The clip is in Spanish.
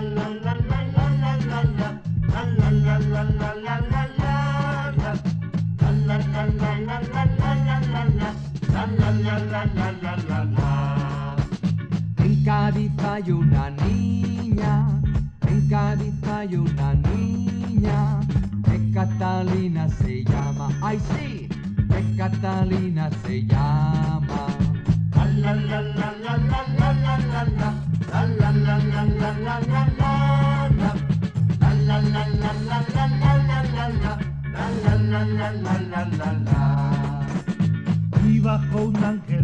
En Cádiz hay una niña, en Cádiz hay una niña, que Catalina se llama, ay sí, que Catalina se llama. La la la la la la la la la, la la la la la la la la, la la la la la la la la la, la la la la la la la. Y bajo un ángel